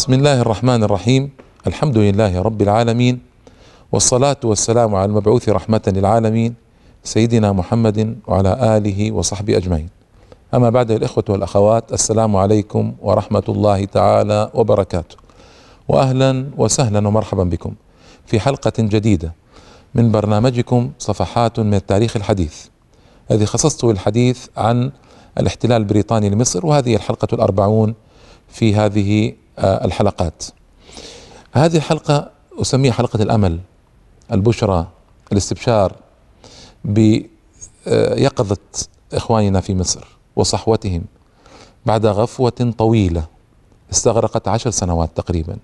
بسم الله الرحمن الرحيم. الحمد لله رب العالمين، والصلاة والسلام على المبعوث رحمة للعالمين سيدنا محمد وعلى آله وصحبه أجمعين. أما بعد، الإخوة والأخوات، السلام عليكم ورحمة الله تعالى وبركاته، وأهلا وسهلا ومرحبا بكم في حلقة جديدة من برنامجكم صفحات من التاريخ الحديث، الذي خصصته الحديث عن الاحتلال البريطاني لمصر، وهذه الحلقة الأربعون في هذه الحلقات. هذه الحلقة أسميها حلقة الأمل، البشرى، الاستبشار بيقظة إخواننا في مصر وصحوتهم بعد غفوة طويلة استغرقت 10 سنوات تقريبا،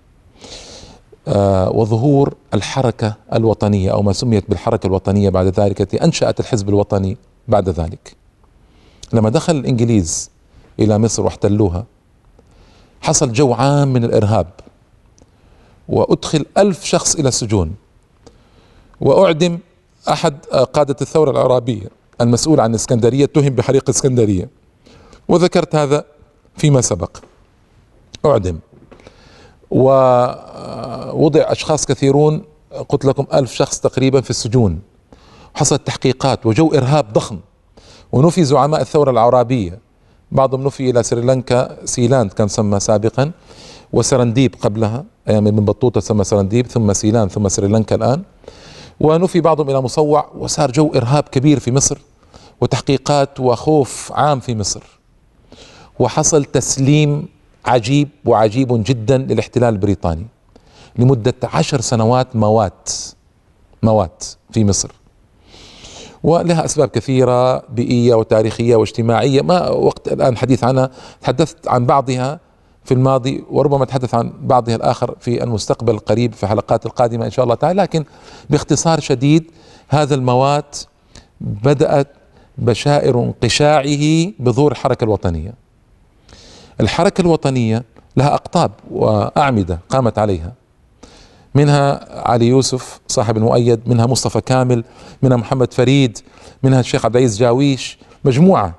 وظهور الحركة الوطنية أو ما سميت بالحركة الوطنية بعد ذلك، التي أنشأت الحزب الوطني بعد ذلك. لما دخل الإنجليز إلى مصر واحتلوها، حصل جو عام من الإرهاب، وأدخل 1000 شخص إلى السجون، وأعدم أحد قادة الثورة العرابية المسؤول عن الإسكندرية، اتهم بحريق الإسكندرية، وذكرت هذا فيما سبق. أعدم، ووضع أشخاص كثيرون، قلت لكم 1000 شخص تقريبا في السجون، حصلت تحقيقات وجو إرهاب ضخم، ونفي زعماء الثورة العرابية، بعضهم نفي إلى سريلانكا، سيلاند كان سمى سابقا، وسرنديب قبلها أيام ابن بطوطة سمى سرنديب، ثم سيلاند، ثم سريلانكا الآن، ونفي بعضهم إلى مصوع، وصار جو إرهاب كبير في مصر وتحقيقات وخوف عام في مصر. وحصل تسليم عجيب وعجيب جدا للاحتلال البريطاني لمدة 10 سنوات موات في مصر، ولها أسباب كثيرة بيئية وتاريخية واجتماعية، ما وقت الآن الحديث عنها. تحدثت عن بعضها في الماضي، وربما أتحدث عن بعضها الآخر في المستقبل القريب في حلقات القادمة إن شاء الله تعالى. لكن باختصار شديد، هذا الموات بدأت بشائر انقشاعه بظهور الحركة الوطنية. الحركة الوطنية لها أقطاب وأعمدة قامت عليها، منها علي يوسف صاحب المؤيد، منها مصطفى كامل، منها محمد فريد، منها الشيخ عبد العزيز جاويش، مجموعة،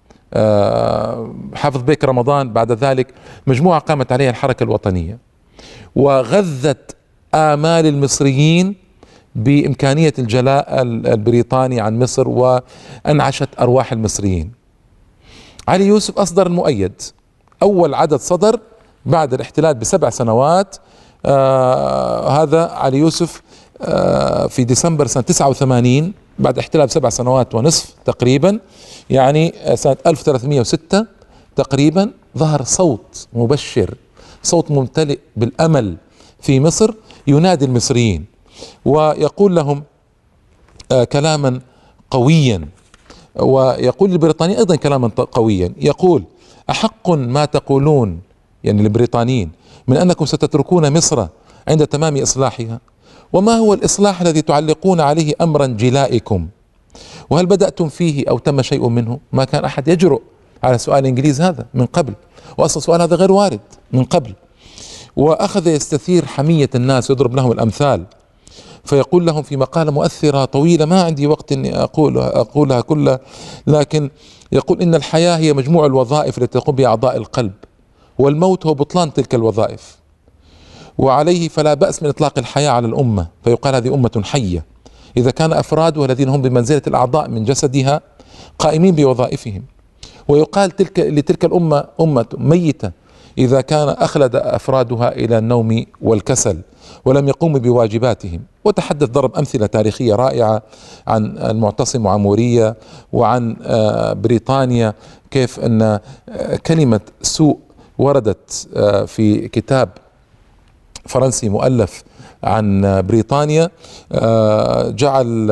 حافظ بيك رمضان، بعد ذلك مجموعة قامت عليها الحركة الوطنية، وغذت آمال المصريين بإمكانية الجلاء البريطاني عن مصر، وأنعشت أرواح المصريين. علي يوسف أصدر المؤيد، أول عدد صدر بعد الاحتلال ب7 سنوات. هذا علي يوسف في ديسمبر سنة 89 بعد احتلال ب7 سنوات ونصف تقريبا، يعني سنة 1306 تقريبا، ظهر صوت مبشر، صوت ممتلئ بالأمل في مصر، ينادي المصريين ويقول لهم كلاما قويا، ويقول للبريطانيين أيضا كلاما قويا، يقول: أحق ما تقولون، يعني البريطانيين، من أنكم ستتركون مصر عند تمام إصلاحها؟ وما هو الإصلاح الذي تعلقون عليه أمرا جلائكم؟ وهل بدأتم فيه أو تم شيء منه؟ ما كان أحد يجرؤ على سؤال الإنجليز هذا من قبل، وأصلا السؤال هذا غير وارد من قبل. وأخذ يستثير حمية الناس ويضرب لهم الأمثال، فيقول لهم في مقالة مؤثرة طويلة، ما عندي وقت أني أقولها كلها، لكن يقول: إن الحياة هي مجموع الوظائف التي تقوم بها أعضاء القلب، والموت هو بطلان تلك الوظائف، وعليه فلا بأس من إطلاق الحياة على الأمة، فيقال هذه أمة حية إذا كان أفرادها الذين هم بمنزلة الأعضاء من جسدها قائمين بوظائفهم، ويقال لتلك الأمة أمة ميتة إذا كان أخلد أفرادها إلى النوم والكسل ولم يقوموا بواجباتهم. وتحدث، ضرب أمثلة تاريخية رائعة عن المعتصم وعمورية، وعن بريطانيا، كيف أن كلمة سوء وردت في كتاب فرنسي مؤلف عن بريطانيا، جعل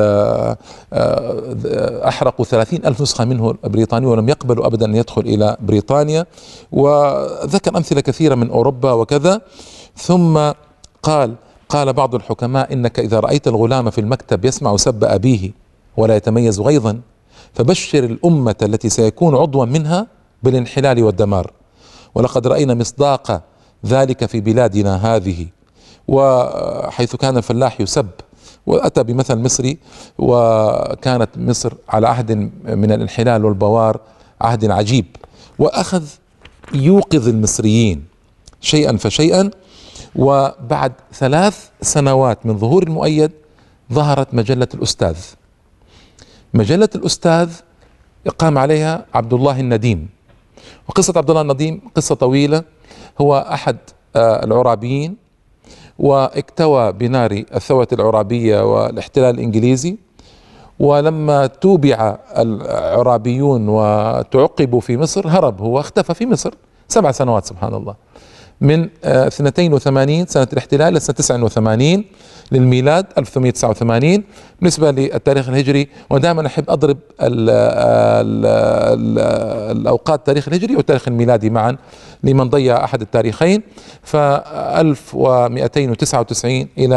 أحرقوا 30,000 نسخة منه البريطاني، ولم يقبلوا أبدا أن يدخل إلى بريطانيا. وذكر أمثلة كثيرة من أوروبا وكذا. ثم قال بعض الحكماء: إنك إذا رأيت الغلام في المكتب يسمع سب أبيه ولا يتميز غيظا، فبشر الأمة التي سيكون عضوا منها بالانحلال والدمار. ولقد رأينا مصداق ذلك في بلادنا هذه، وحيث كان الفلاح يسب، وأتى بمثل مصري، وكانت مصر على عهد من الانحلال والبوار، عهد عجيب، وأخذ يوقظ المصريين. شيئا فشيئا. وبعد 3 سنوات من ظهور المؤيد ظهرت مجلة الأستاذ. مجلة الأستاذ قام عليها عبد الله النديم. وقصة عبد الله النديم قصة طويلة. هو أحد العرابيين، واكتوى بنار الثورة العرابية والاحتلال الإنجليزي، ولما توبع العرابيون وتعقبوا في مصر هرب هو، اختفى في مصر 7 سنوات سبحان الله، من 82 سنة الاحتلال لسنة 89 للميلاد 1889 بالنسبة للتاريخ الهجري. ودائما أحب أضرب الأوقات التاريخ الهجري والتاريخ الميلادي معا لمن ضيع أحد التاريخين. ف 1299 إلى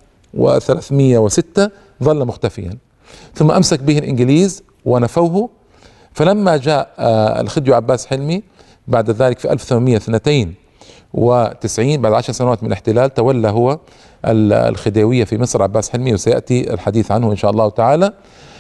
1306 ظل مختفيا، ثم أمسك به الإنجليز ونفوه. فلما جاء الخديوي عباس حلمي بعد ذلك في 1892 بعد 10 سنوات من الاحتلال، تولى هو الخديوية في مصر عباس حلمي، وسيأتي الحديث عنه إن شاء الله تعالى.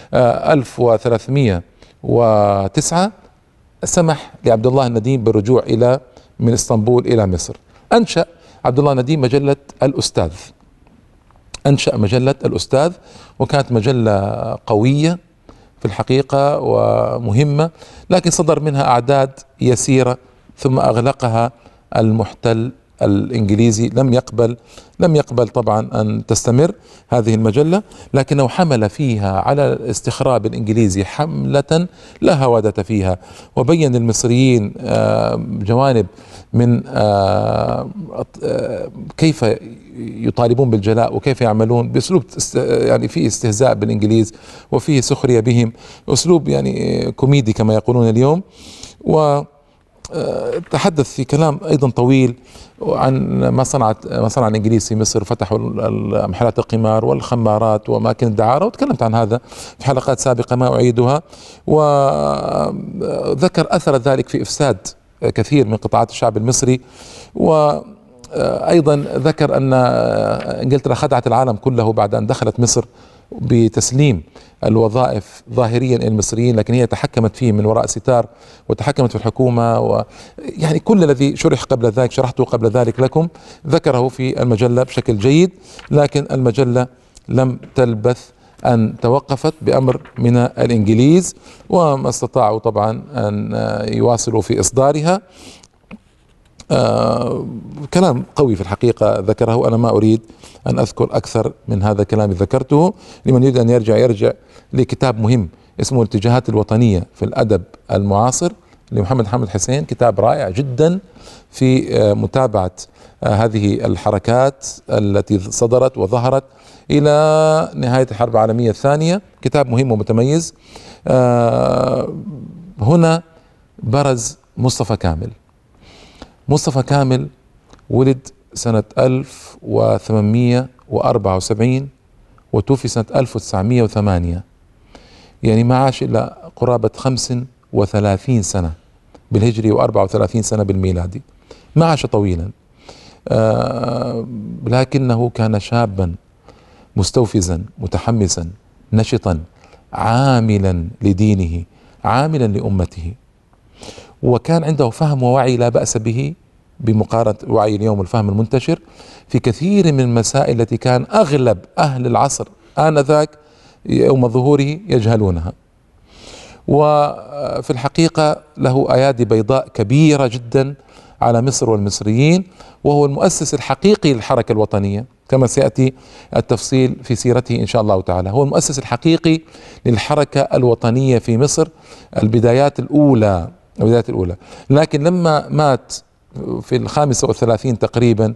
1309 سمح لعبد الله النديم بالرجوع من اسطنبول إلى مصر. أنشأ عبد الله النديم مجلة الأستاذ، أنشأ مجلة الأستاذ، وكانت مجلة قوية في الحقيقة ومهمة، لكن صدر منها أعداد يسيرة ثم أغلقها المحتل الإنجليزي. لم يقبل طبعا أن تستمر هذه المجلة، لكنه حمل فيها على الاستخراب الإنجليزي حملة لا هوادة فيها، وبين للمصريين جوانب من كيف يطالبون بالجلاء وكيف يعملون بأسلوب يعني فيه استهزاء بالإنجليز وفيه سخرية بهم، أسلوب يعني كوميدي كما يقولون اليوم. تحدث في كلام أيضا طويل عن ما صنع الإنجليز في مصر، فتحوا محلات القمار والخمارات وأماكن الدعارة، وتكلمت عن هذا في حلقات سابقة ما أعيدها. وذكر أثر ذلك في إفساد كثير من قطاعات الشعب المصري، وأيضا ذكر أن إنجلترا خدعت العالم كله بعد أن دخلت مصر بتسليم الوظائف ظاهريا إلى المصريين، لكن هي تحكمت فيه من وراء ستار وتحكمت في الحكومة، ويعني كل الذي شرح قبل ذلك شرحته قبل ذلك لكم، ذكره في المجلة بشكل جيد. لكن المجلة لم تلبث أن توقفت بأمر من الإنجليز، وما استطاعوا طبعا أن يواصلوا في إصدارها. كلام قوي في الحقيقة ذكره، أنا ما أريد أن أذكر أكثر من هذا الكلام ذكرته. لمن يريد أن يرجع لكتاب مهم اسمه الاتجاهات الوطنية في الأدب المعاصر لمحمد حامد حسين، كتاب رائع جدا في متابعة هذه الحركات التي صدرت وظهرت إلى نهاية الحرب العالمية الثانية، كتاب مهم ومتميز. هنا برز مصطفى كامل. مصطفى كامل ولد سنة 1874 وتوفي سنة 1908، يعني ما عاش إلا قرابة 35 سنة بالهجري و34 سنة بالميلادي، ما عاش طويلا. لكنه كان شابا مستوفزا متحمسا نشطا عاملا لدينه عاملا لأمته، وكان عنده فهم ووعي لا بأس به بمقارنة وعي اليوم والفهم المنتشر في كثير من المسائل التي كان أغلب أهل العصر آنذاك يوم ظهوره يجهلونها. وفي الحقيقة له أيادي بيضاء كبيرة جدا على مصر والمصريين، وهو المؤسس الحقيقي للحركة الوطنية كما سيأتي التفصيل في سيرته إن شاء الله تعالى. هو المؤسس الحقيقي للحركة الوطنية في مصر البدايات الأولى. لكن لما مات في 35 تقريبا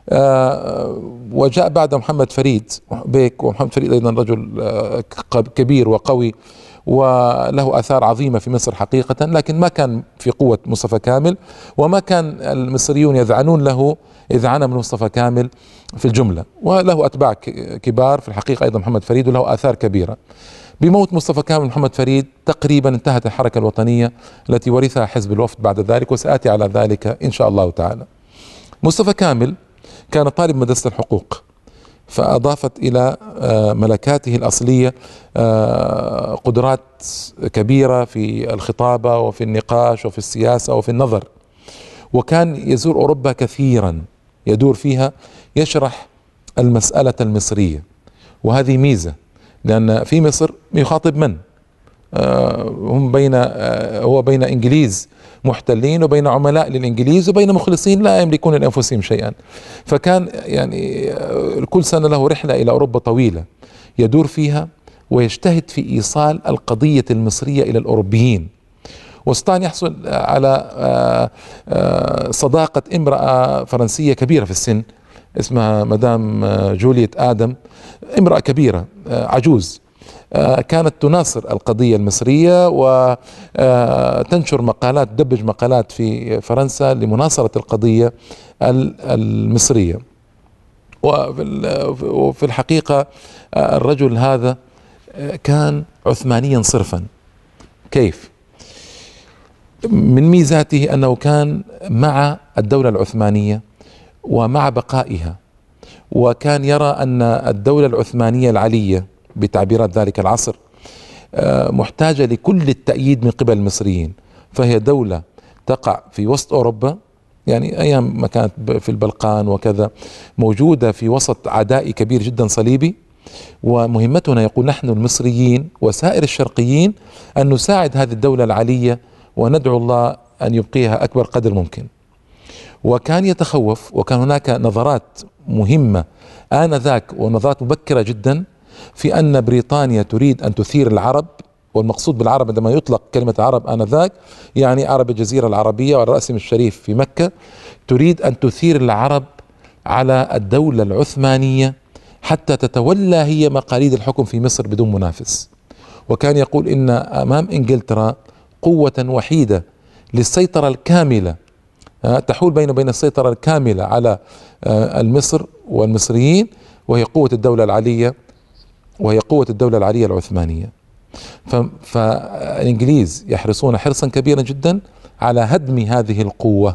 وجاء بعد محمد فريد بيك، ومحمد فريد أيضا رجل كبير وقوي وله آثار عظيمة في مصر حقيقة، لكن ما كان في قوة مصطفى كامل، وما كان المصريون يذعنون له إذعانا من مصطفى كامل في الجملة، وله أتباع كبار في الحقيقة أيضا محمد فريد، وله آثار كبيرة. بموت مصطفى كامل محمد فريد تقريبا انتهت الحركة الوطنية التي ورثها حزب الوفد بعد ذلك، وسآتي على ذلك إن شاء الله تعالى. مصطفى كامل كان طالب مدرسة الحقوق، فأضافت إلى ملكاته الأصلية قدرات كبيرة في الخطابة وفي النقاش وفي السياسة وفي النظر. وكان يزور أوروبا كثيرا، يدور فيها، يشرح المسألة المصرية. وهذه ميزة، لأن في مصر يخاطب من؟ هم بين هو بين إنجليز محتلين، وبين عملاء للإنجليز، وبين مخلصين لا يملكون لأنفسهم شيئا. فكان يعني كل سنة له رحلة إلى أوروبا طويلة يدور فيها ويجتهد في إيصال القضية المصرية إلى الأوروبيين. واستطاع أن يحصل على صداقة امرأة فرنسية كبيرة في السن، اسمها مدام جولييت آدم، امرأة كبيرة عجوز، كانت تناصر القضية المصرية وتنشر مقالات، تدبج مقالات في فرنسا لمناصرة القضية المصرية. وفي الحقيقة الرجل هذا كان عثمانيا صرفا. كيف؟ من ميزاته أنه كان مع الدولة العثمانية ومع بقائها، وكان يرى أن الدولة العثمانية العلية بتعبيرات ذلك العصر محتاجة لكل التأييد من قبل المصريين، فهي دولة تقع في وسط أوروبا، يعني أيام ما كانت في البلقان وكذا، موجودة في وسط عدائي كبير جدا صليبي، ومهمتنا يقول نحن المصريين وسائر الشرقيين أن نساعد هذه الدولة العلية وندعو الله أن يبقيها أكبر قدر ممكن. وكان يتخوف، وكان هناك نظرات مهمة آنذاك ونظرات مبكرة جدا في أن بريطانيا تريد أن تثير العرب، والمقصود بالعرب عندما يطلق كلمة عرب آنذاك يعني عرب الجزيرة العربية والرأسم الشريف في مكة، تريد أن تثير العرب على الدولة العثمانية حتى تتولى هي مقاليد الحكم في مصر بدون منافس. وكان يقول إن أمام إنجلترا قوة وحيدة للسيطرة الكاملة تحول بين وبين السيطرة الكاملة على مصر والمصريين، وهي قوة الدولة العلية، وهي قوة الدولة العلية العثمانية. فالإنجليز يحرصون حرصا كبيرا جدا على هدم هذه القوة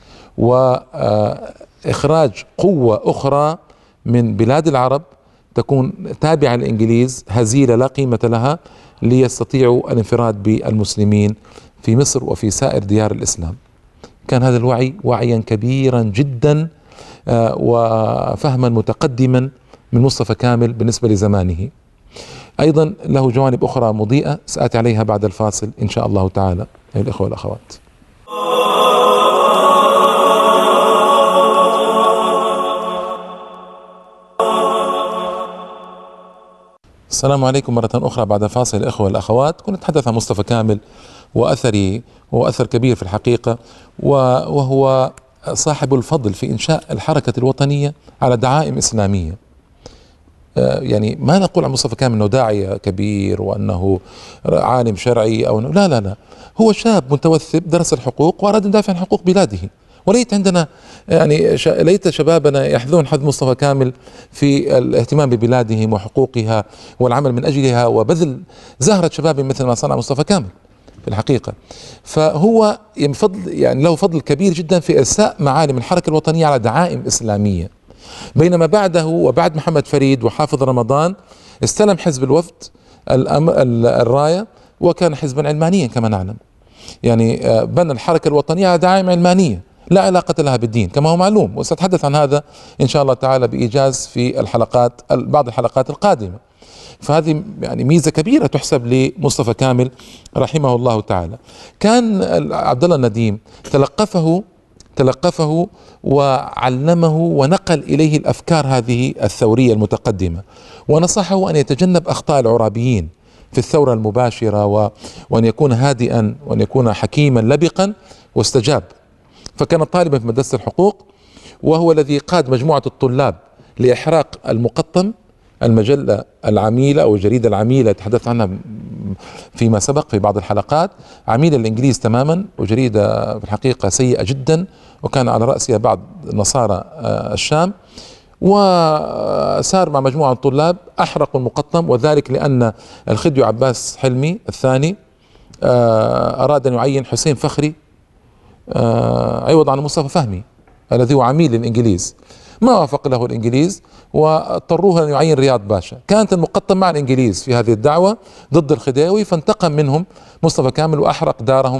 وإخراج قوة أخرى من بلاد العرب تكون تابعة للإنجليز، هزيلة لا قيمة لها، ليستطيعوا الانفراد بالمسلمين في مصر وفي سائر ديار الإسلام. كان هذا الوعي وعيا كبيرا جدا وفهما متقدما من مصطفى كامل بالنسبة لزمانه. أيضا له جوانب أخرى مضيئة سآتي عليها بعد الفاصل إن شاء الله تعالى أيها الإخوة والأخوات. السلام عليكم مرة أخرى بعد فاصل الإخوة والأخوات. كنت أتحدث عن مصطفى كامل وأثري، وهو أثر كبير في الحقيقة، وهو صاحب الفضل في إنشاء الحركة الوطنية على دعائم إسلامية. يعني ما نقول عن مصطفى كامل أنه داعية كبير وأنه عالم شرعي أو لا لا لا، هو شاب متوثب درس الحقوق وأراد أن يدافع عن حقوق بلاده. وليت عندنا يعني ليت شبابنا يحذون حذو مصطفى كامل في الاهتمام ببلادهم وحقوقها والعمل من أجلها وبذل زهرة شباب مثل ما صنع مصطفى كامل في الحقيقة. فهو يعني له فضل كبير جدا في إرساء معالم الحركة الوطنية على دعائم إسلامية. بينما بعده وبعد محمد فريد وحافظ رمضان استلم حزب الوفد الراية، وكان حزبا علمانيا كما نعلم، يعني بنى الحركة الوطنية على دعائم علمانية لا علاقة لها بالدين كما هو معلوم، وسأتحدث عن هذا إن شاء الله تعالى بإيجاز في بعض الحلقات القادمة. فهذه يعني ميزة كبيرة تحسب لمصطفى كامل رحمه الله تعالى. كان عبد الله النديم تلقفه وعلمه ونقل إليه الأفكار هذه الثورية المتقدمة، ونصحه أن يتجنب أخطاء العرابيين في الثورة المباشرة وأن يكون هادئا وأن يكون حكيما لبقا، واستجاب. فكان طالبا في مدرسة الحقوق، وهو الذي قاد مجموعة الطلاب لإحراق المقطم، المجلة العميلة أو الجريدة العميلة تحدثت عنها فيما سبق في بعض الحلقات، عميلة الإنجليز تماما، وجريدة في الحقيقة سيئة جدا، وكان على رأسها بعض نصارى الشام. وسار مع مجموعة من الطلاب أحرقوا المقطم، وذلك لأن الخديوي عباس حلمي الثاني أراد أن يعين حسين فخري عوض عن مصطفى فهمي الذي هو عميل للإنجليز. ما وافق له الإنجليز واضطروه أن يعين رياض باشا. كانت المقطم مع الإنجليز في هذه الدعوة ضد الخديوي، فانتقم منهم مصطفى كامل وأحرق دارهم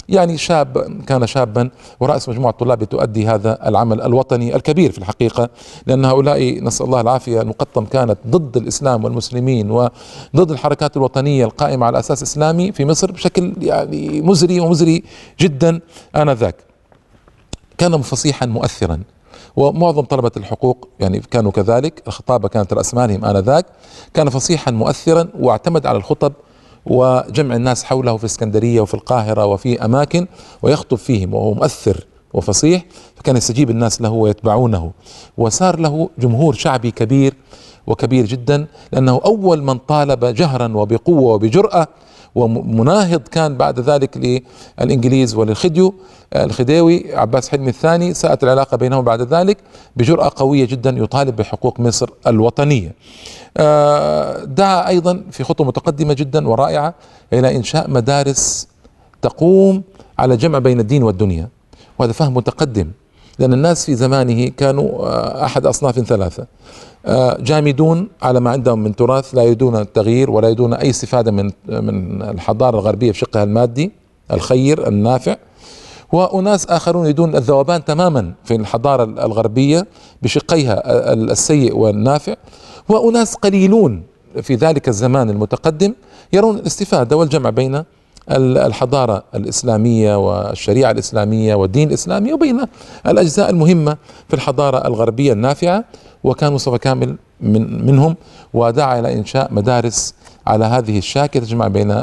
يعني شاب، كان شابا ورأس مجموعة طلاب تؤدي هذا العمل الوطني الكبير في الحقيقة، لأن هؤلاء نسأل الله العافية المقطم كانت ضد الإسلام والمسلمين وضد الحركات الوطنية القائمة على أساس إسلامي في مصر بشكل يعني مزري جدا آنذاك. كان فصيحا مؤثرا، ومعظم طلبة الحقوق يعني كانوا كذلك، الخطابة كانت رأس مالهم آنذاك. كان فصيحا مؤثرا واعتمد على الخطب وجمع الناس حوله في اسكندرية وفي القاهرة وفي أماكن ويخطب فيهم، وهو مؤثر وفصيح، فكان يستجيب الناس له ويتبعونه، وصار له جمهور شعبي كبير وكبير جدا، لأنه أول من طالب جهرا وبقوة وبجرأة، ومناهض كان بعد ذلك للإنجليز وللخديو الخديوي عباس حلمي الثاني. ساءت العلاقة بينهم بعد ذلك بجرأة قوية جدا يطالب بحقوق مصر الوطنية. دعا أيضا في خطوة متقدمة جدا ورائعة إلى إنشاء مدارس تقوم على جمع بين الدين والدنيا، وهذا فهم متقدم، لأن الناس في زمانه كانوا أحد أصناف ثلاثة: جامدون على ما عندهم من تراث، لا يريدون التغيير ولا يريدون أي استفادة من الحضارة الغربية بشقها المادي الخير النافع، وأناس آخرون يريدون الذوبان تماما في الحضارة الغربية بشقيها السيء والنافع، وأناس قليلون في ذلك الزمان المتقدم يرون الاستفادة والجمع بين الحضارة الإسلامية والشريعة الإسلامية والدين الإسلامي وبين الأجزاء المهمة في الحضارة الغربية النافعة. وكان مصطفى كامل منهم، ودعا إلى إنشاء مدارس على هذه الشاكلة تجمع بين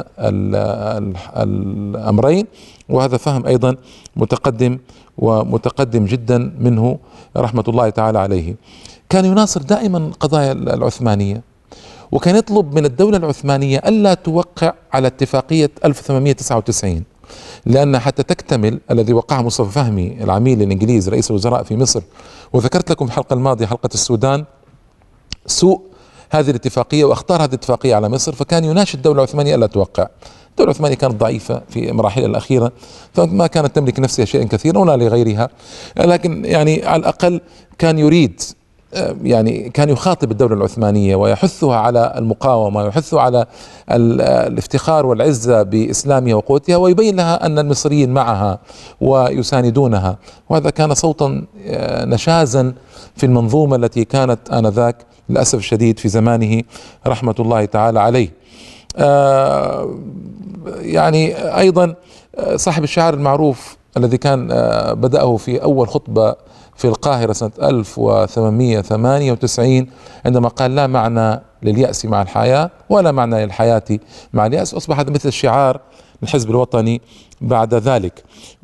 الأمرين، وهذا فهم أيضا متقدم جدا منه رحمة الله تعالى عليه. كان يناصر دائما القضايا العثمانية، وكان يطلب من الدولة العثمانية ألا توقع على اتفاقية 1899، لأن حتى تكتمل الذي وقعه مصطفى فهمي العميل الإنجليزي رئيس الوزراء في مصر، وذكرت لكم في الحلقة الماضية حلقة السودان سوء هذه الاتفاقية واختار هذه الاتفاقية على مصر، فكان يناشد الدولة العثمانية ألا توقع. الدولة العثمانية كانت ضعيفة في مراحلها الأخيرة، فما كانت تملك نفسها شيئا كثيرا ولا لغيرها، لكن يعني على الأقل كان يريد، يعني كان يخاطب الدولة العثمانية ويحثها على المقاومة ويحثها على الافتخار والعزة بإسلامها وقوتها، ويبين لها أن المصريين معها ويساندونها. وهذا كان صوتا نشازا في المنظومة التي كانت آنذاك للأسف الشديد في زمانه رحمة الله تعالى عليه. يعني أيضا صاحب الشعار المعروف الذي كان بدأه في أول خطبة في القاهرة سنة 1898 عندما قال: لا معنى لليأس مع الحياة ولا معنى للحياة مع اليأس، أصبح هذا مثل الشعار للحزب الوطني بعد ذلك.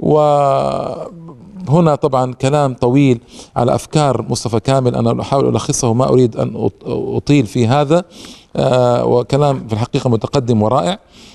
وهنا طبعا كلام طويل على أفكار مصطفى كامل، أنا أحاول ألخصه، ما أريد أن أطيل في هذا، وكلام في الحقيقة متقدم ورائع.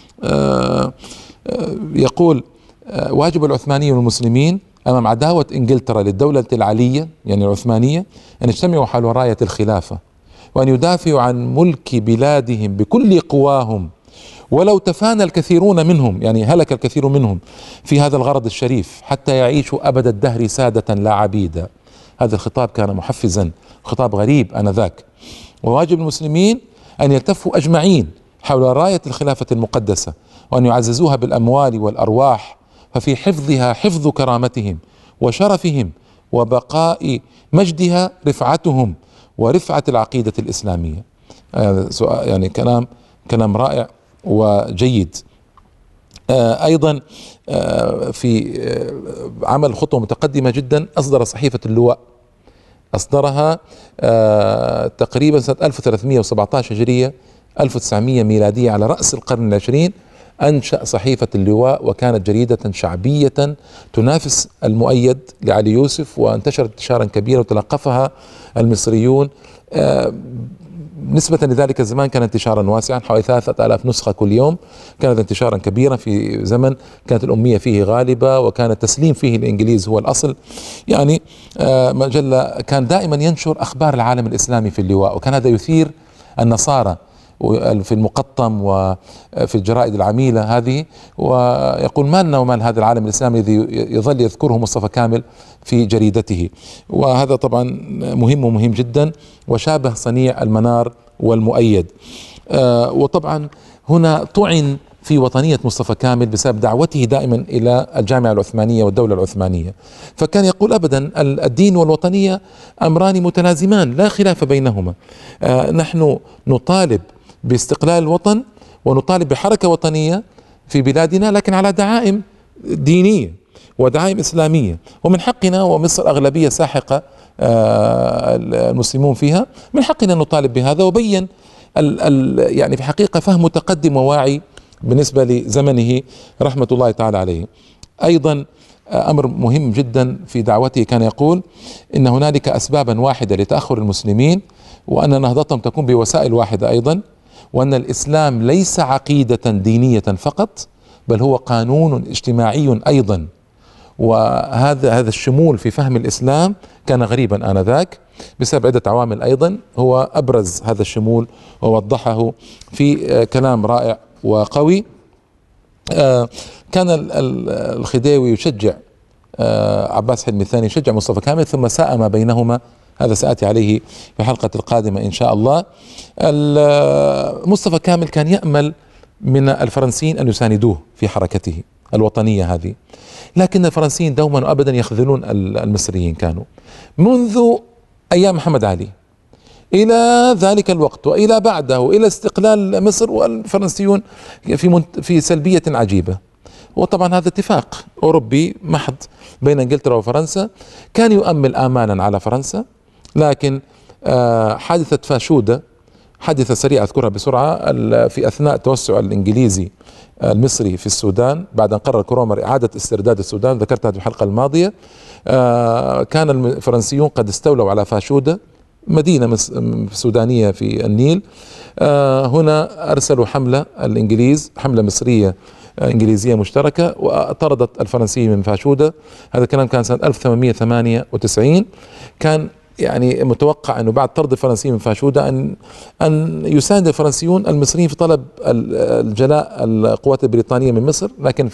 يقول: واجب العثمانيين والمسلمين أمام عداوة إنجلترا للدولة العلية يعني العثمانية أن يجتمعوا حول راية الخلافة، وأن يدافعوا عن ملك بلادهم بكل قواهم، ولو تفانى الكثيرون منهم، يعني هلك الكثير منهم في هذا الغرض الشريف، حتى يعيشوا أبد الدهر سادة لا عبيدا. هذا الخطاب كان محفزا، خطاب غريب آنذاك. وواجب المسلمين أن يلتفوا أجمعين حول راية الخلافة المقدسة، وأن يعززوها بالأموال والأرواح، ففي حفظها حفظ كرامتهم وشرفهم، وبقاء مجدها رفعتهم ورفعة العقيدة الإسلامية. يعني كلام رائع وجيد. أيضا في عمل خطوة متقدمة جدا، أصدر صحيفة اللواء، أصدرها تقريبا سنة 1317 هجرية 1900 ميلادية، على رأس القرن العشرين أنشأ صحيفة اللواء، وكانت جريدة شعبية تنافس المؤيد لعلي يوسف، وانتشرت انتشارا كبيرا وتلقفها المصريون. نسبة لذلك الزمان كان انتشارا واسعا، حوالي 3000 نسخة كل يوم، كانت انتشارا كبيرا في زمن كانت الأمية فيه غالبة، وكان التسليم فيه الإنجليز هو الأصل. يعني مجلة كان دائما ينشر أخبار العالم الإسلامي في اللواء، وكان هذا يثير النصارى في المقطم وفي الجرائد العميلة هذه، ويقول: ما لنا ومال هذا العالم الإسلامي الذي يظل يذكره مصطفى كامل في جريدته. وهذا طبعا مهم جدا، وشابه صنيع المنار والمؤيد. وطبعا هنا طعن في وطنية مصطفى كامل بسبب دعوته دائما إلى الجامعة العثمانية والدولة العثمانية. فكان يقول أبدا الدين والوطنية أمران متلازمان لا خلاف بينهما. نحن نطالب باستقلال الوطن ونطالب بحركة وطنية في بلادنا، لكن على دعائم دينية ودعائم إسلامية، ومن حقنا، ومصر أغلبية ساحقة المسلمون فيها، من حقنا أن نطالب بهذا. وبين يعني في حقيقة فهم متقدم وواعي بالنسبة لزمنه رحمة الله تعالى عليه. أيضا أمر مهم جدا في دعوته، كان يقول إن هنالك أسبابا واحدة لتأخر المسلمين، وأن نهضتهم تكون بوسائل واحدة أيضا، وأن الإسلام ليس عقيدة دينية فقط، بل هو قانون اجتماعي أيضا. وهذا الشمول في فهم الإسلام كان غريبا آنذاك بسبب عدة عوامل. أيضا هو أبرز هذا الشمول ووضحه في كلام رائع وقوي. كان الخديوي يشجع عباس حلمي الثاني، يشجع مصطفى كامل، ثم ساء ما بينهما، هذا سآتي عليه في الحلقة القادمة إن شاء الله. مصطفى كامل كان يأمل من الفرنسيين أن يساندوه في حركته الوطنية هذه، لكن الفرنسيين دوما وأبدا يخذلون المصريين، كانوا منذ أيام محمد علي إلى ذلك الوقت وإلى بعده إلى استقلال مصر، والفرنسيون في سلبية عجيبة. وطبعا هذا اتفاق أوروبي محض بين إنجلترا وفرنسا، كان يؤمل آمالا على فرنسا، لكن حادثة فاشودة، حادثة سريعة أذكرها بسرعة، في أثناء التوسع الإنجليزي المصري في السودان، بعد أن قرر كرومر إعادة استرداد السودان، ذكرت هذه في الحلقة الماضية. كان الفرنسيون قد استولوا على فاشودة، مدينة سودانية في النيل. هنا أرسلوا حملة الإنجليز، حملة مصرية إنجليزية مشتركة، وطردت الفرنسيين من فاشودة. هذا الكلام كان سنة 1898. كان يعني متوقع أنه بعد طرد الفرنسيين من فاشودة أن يساند الفرنسيون المصريين في طلب الجلاء القوات البريطانية من مصر، لكن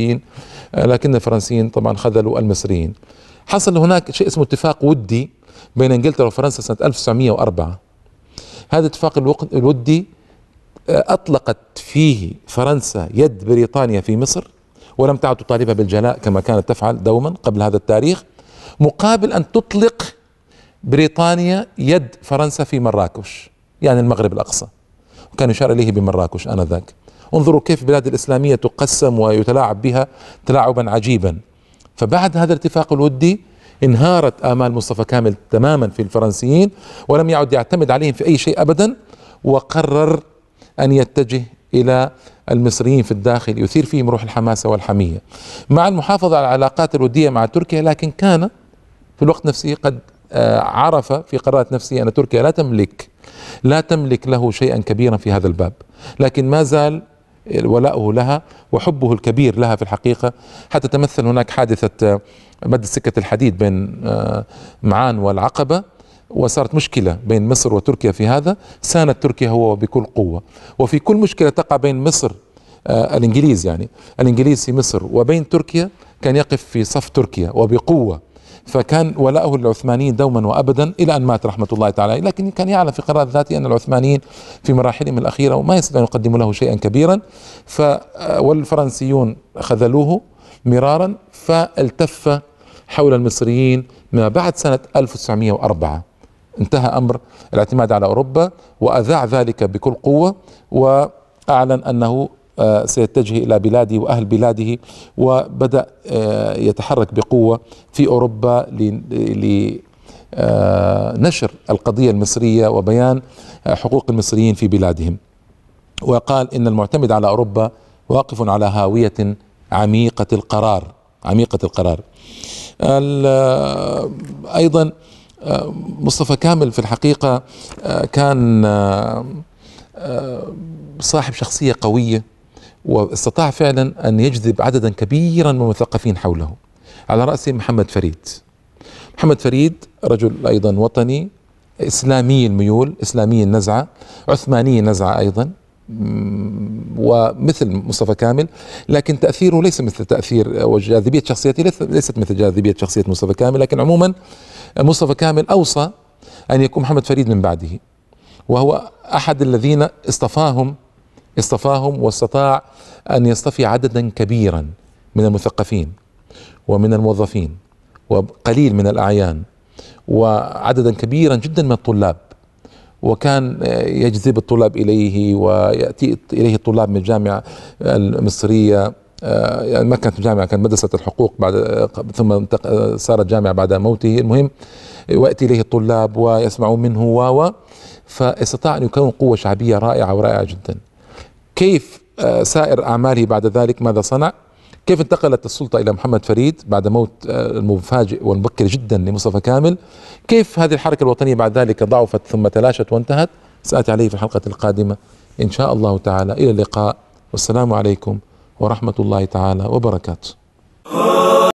الفرنسيين طبعا خذلوا المصريين. حصل هناك شيء اسمه اتفاق ودي بين انجلترا وفرنسا سنة 1904. هذا الاتفاق الودي أطلقت فيه فرنسا يد بريطانيا في مصر، ولم تعد تطالبها بالجلاء كما كانت تفعل دوما قبل هذا التاريخ، مقابل أن تطلق بريطانيا يد فرنسا في مراكش، يعني المغرب الأقصى، وكان يشار إليه بمراكش آنذاك. انظروا كيف البلاد الإسلامية تقسم ويتلاعب بها تلاعبا عجيبا. فبعد هذا الاتفاق الودي انهارت آمال مصطفى كامل تماما في الفرنسيين، ولم يعد يعتمد عليهم في أي شيء أبدا، وقرر أن يتجه إلى المصريين في الداخل، يثير فيهم روح الحماسة والحمية مع المحافظة على العلاقات الودية مع تركيا. لكن كان في الوقت نفسه قد عرف في قرارات نفسه أن تركيا لا تملك له شيئا كبيرا في هذا الباب، لكن ما زال ولاؤه لها وحبه الكبير لها في الحقيقة، حتى تمثل هناك حادثة مد سكة الحديد بين معان والعقبة، وصارت مشكلة بين مصر وتركيا في هذا. ساند تركيا هو بكل قوة، وفي كل مشكلة تقع بين مصر الإنجليز، يعني الإنجليز في مصر، وبين تركيا، كان يقف في صف تركيا وبقوة. فكان ولاؤه للعثمانيين دوما وابدا الى ان مات رحمه الله تعالى عليه. لكن كان يعلم في قرارات ذاته ان العثمانيين في مراحلهم الاخيره وما يستطيعون ان يقدموا له شيئا كبيرا، والفرنسيون خذلوه مرارا، فالتف حول المصريين ما بعد سنه 1904. انتهى امر الاعتماد على اوروبا، واذاع ذلك بكل قوه، واعلن انه سيتجه إلى بلاده وأهل بلاده، وبدأ يتحرك بقوة في أوروبا لنشر القضية المصرية وبيان حقوق المصريين في بلادهم. وقال إن المعتمد على أوروبا واقف على هاوية عميقة القرار. أيضا مصطفى كامل في الحقيقة كان صاحب شخصية قوية، واستطاع فعلا أن يجذب عددا كبيرا من المثقفين حوله، على رأسهم محمد فريد، رجل أيضا وطني، إسلامي الميول، إسلامي النزعة، عثماني النزعة أيضا، ومثل مصطفى كامل، لكن تأثيره ليس مثل تأثير وجاذبية شخصيته ليست مثل جاذبية شخصية مصطفى كامل. لكن عموما مصطفى كامل أوصى أن يكون محمد فريد من بعده، وهو أحد الذين اصطفاهم اصطفاهم واستطاع أن يصطفي عددا كبيرا من المثقفين ومن الموظفين وقليل من الأعيان وعددا كبيرا جدا من الطلاب، وكان يجذب الطلاب إليه ويأتي إليه الطلاب من الجامعة المصرية. يعني ما كانت جامعة، كانت مدرسة الحقوق بعد، ثم صارت جامعة بعد موته. المهم ويأتي إليه الطلاب ويسمعون منه فاستطاع أن يكون قوة شعبية رائعة ورائعة جدا. كيف سائر أعماله بعد ذلك ماذا صنع؟ كيف انتقلت السلطة إلى محمد فريد بعد موت المفاجئ والمبكر جدا لمصطفى كامل؟ كيف هذه الحركة الوطنية بعد ذلك ضعفت ثم تلاشت وانتهت؟ سآتي عليه في الحلقة القادمة إن شاء الله تعالى. إلى اللقاء، والسلام عليكم ورحمة الله تعالى وبركاته.